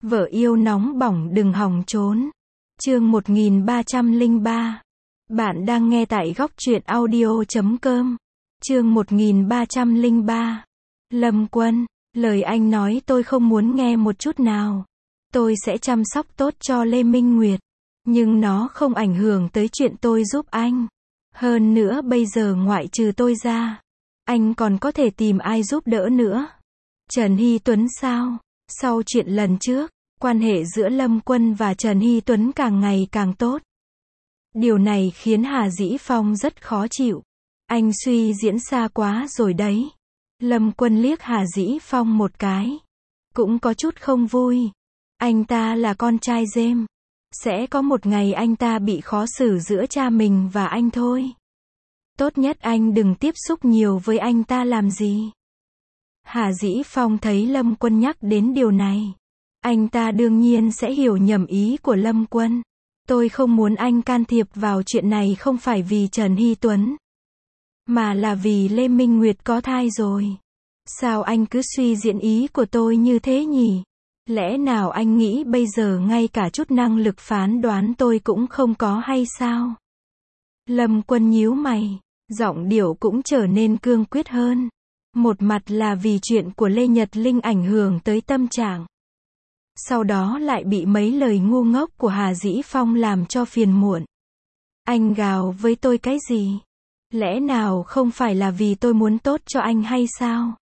Vợ yêu nóng bỏng đừng hòng trốn. Chương 1303. Bạn đang nghe tại góc truyện audio.com. Chương 1303. Lâm Quân, lời anh nói tôi không muốn nghe một chút nào. Tôi sẽ chăm sóc tốt cho Lê Minh Nguyệt, nhưng nó không ảnh hưởng tới chuyện tôi giúp anh. Hơn nữa bây giờ ngoại trừ tôi ra, anh còn có thể tìm ai giúp đỡ nữa? Trần Hy Tuấn sao? Sau chuyện lần trước, quan hệ giữa Lâm Quân và Trần Hy Tuấn càng ngày càng tốt. Điều này khiến Hà Dĩ Phong rất khó chịu. Anh suy diễn xa quá rồi đấy. Lâm Quân liếc Hà Dĩ Phong một cái, cũng có chút không vui. Anh ta là con trai Dêm. Sẽ có một ngày anh ta bị khó xử giữa cha mình và anh thôi. Tốt nhất anh đừng tiếp xúc nhiều với anh ta làm gì. Hà Dĩ Phong thấy Lâm Quân nhắc đến điều này. Anh ta đương nhiên sẽ hiểu nhầm ý của Lâm Quân. Tôi không muốn anh can thiệp vào chuyện này không phải vì Trần Hy Tuấn, mà là vì Lê Minh Nguyệt có thai rồi. Sao anh cứ suy diễn ý của tôi như thế nhỉ? Lẽ nào anh nghĩ bây giờ ngay cả chút năng lực phán đoán tôi cũng không có hay sao? Lâm Quân nhíu mày, giọng điệu cũng trở nên cương quyết hơn. Một mặt là vì chuyện của Lê Nhật Linh ảnh hưởng tới tâm trạng. Sau đó lại bị mấy lời ngu ngốc của Hà Dĩ Phong làm cho phiền muộn. Anh gào với tôi cái gì? Lẽ nào không phải là vì tôi muốn tốt cho anh hay sao?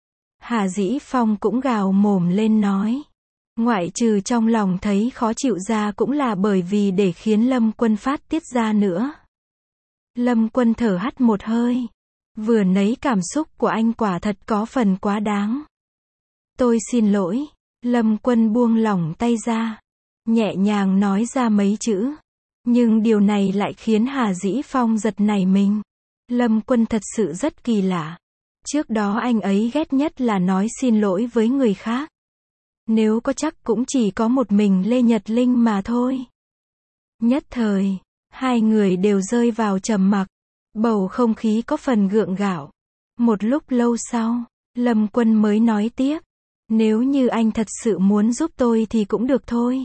Hà Dĩ Phong cũng gào mồm lên nói. Ngoại trừ trong lòng thấy khó chịu ra cũng là bởi vì để khiến Lâm Quân phát tiết ra nữa. Lâm Quân thở hắt một hơi. Vừa nấy cảm xúc của anh quả thật có phần quá đáng. Tôi xin lỗi. Lâm Quân buông lỏng tay ra, nhẹ nhàng nói ra mấy chữ. Nhưng điều này lại khiến Hà Dĩ Phong giật nảy mình. Lâm Quân thật sự rất kỳ lạ. Trước đó anh ấy ghét nhất là nói xin lỗi với người khác. Nếu có chắc cũng chỉ có một mình Lê Nhật Linh mà thôi. Nhất thời, hai người đều rơi vào trầm mặc. Bầu không khí có phần gượng gạo. Một lúc lâu sau, Lâm Quân mới nói tiếp. Nếu như anh thật sự muốn giúp tôi thì cũng được thôi.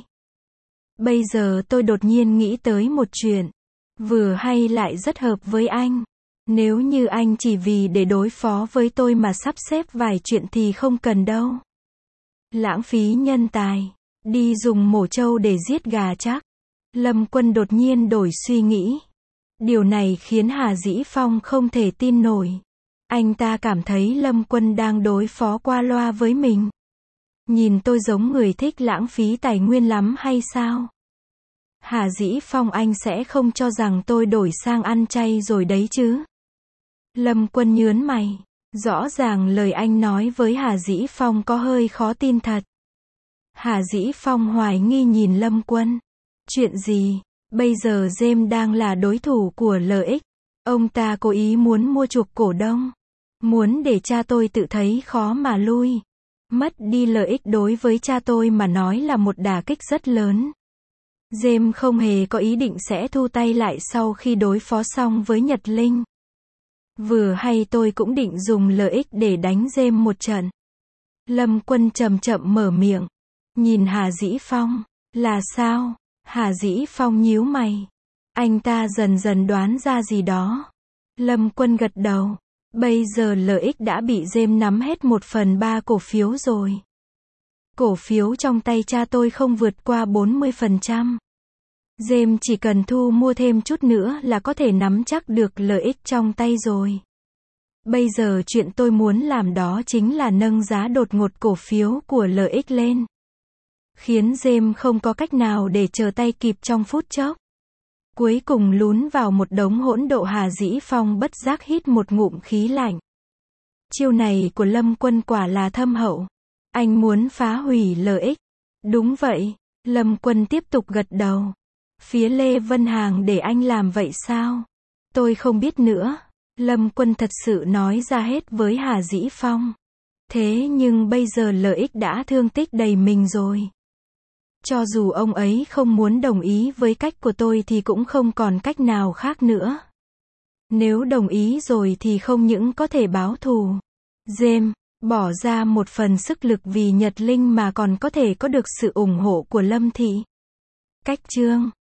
Bây giờ tôi đột nhiên nghĩ tới một chuyện. Vừa hay lại rất hợp với anh. Nếu như anh chỉ vì để đối phó với tôi mà sắp xếp vài chuyện thì không cần đâu. Lãng phí nhân tài. Đi dùng mổ trâu để giết gà chắc. Lâm Quân đột nhiên đổi suy nghĩ. Điều này khiến Hà Dĩ Phong không thể tin nổi. Anh ta cảm thấy Lâm Quân đang đối phó qua loa với mình. Nhìn tôi giống người thích lãng phí tài nguyên lắm hay sao? Hà Dĩ Phong, anh sẽ không cho rằng tôi đổi sang ăn chay rồi đấy chứ? Lâm Quân nhớn mày. Rõ ràng lời anh nói với Hà Dĩ Phong có hơi khó tin thật. Hà Dĩ Phong hoài nghi nhìn Lâm Quân. Chuyện gì? Bây giờ James đang là đối thủ của LX. Ông ta cố ý muốn mua chuộc cổ đông. Muốn để cha tôi tự thấy khó mà lui. Mất đi LX đối với cha tôi mà nói là một đả kích rất lớn. James không hề có ý định sẽ thu tay lại sau khi đối phó xong với Nhật Linh. Vừa hay tôi cũng định dùng LX để đánh James một trận. Lâm Quân chậm chậm mở miệng. Nhìn Hà Dĩ Phong. Là sao? Hà Dĩ Phong nhíu mày. Anh ta dần dần đoán ra gì đó. Lâm Quân gật đầu. Bây giờ LX đã bị James nắm hết 1/3 cổ phiếu rồi. Cổ phiếu trong tay cha tôi không vượt qua 40%. James chỉ cần thu mua thêm chút nữa là có thể nắm chắc được LX trong tay rồi. Bây giờ chuyện tôi muốn làm đó chính là nâng giá đột ngột cổ phiếu của LX lên. Khiến James không có cách nào để chờ tay kịp trong phút chốc. Cuối cùng lún vào một đống hỗn độn. Hà Dĩ Phong bất giác hít một ngụm khí lạnh. Chiêu này của Lâm Quân quả là thâm hậu. Anh muốn phá hủy LX. Đúng vậy. Lâm Quân tiếp tục gật đầu. Phía Lê Vân Hàng để anh làm vậy sao? Tôi không biết nữa. Lâm Quân thật sự nói ra hết với Hà Dĩ Phong. Thế nhưng bây giờ LX đã thương tích đầy mình rồi. Cho dù ông ấy không muốn đồng ý với cách của tôi thì cũng không còn cách nào khác nữa. Nếu đồng ý rồi thì không những có thể báo thù James, bỏ ra một phần sức lực vì Nhật Linh mà còn có thể có được sự ủng hộ của Lâm Thị. Cách chương